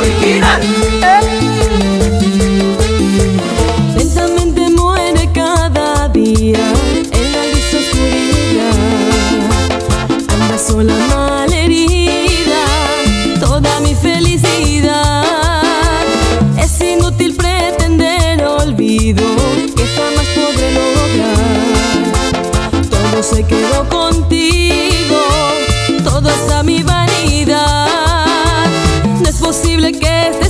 original. Lentamente muere cada día en la gris oscuridad. Anda sola malherida, toda mi felicidad. Es inútil pretender olvido que jamás podré lograr. Todo se quedó contigo, todo hasta mi vanidad. No es posible que estés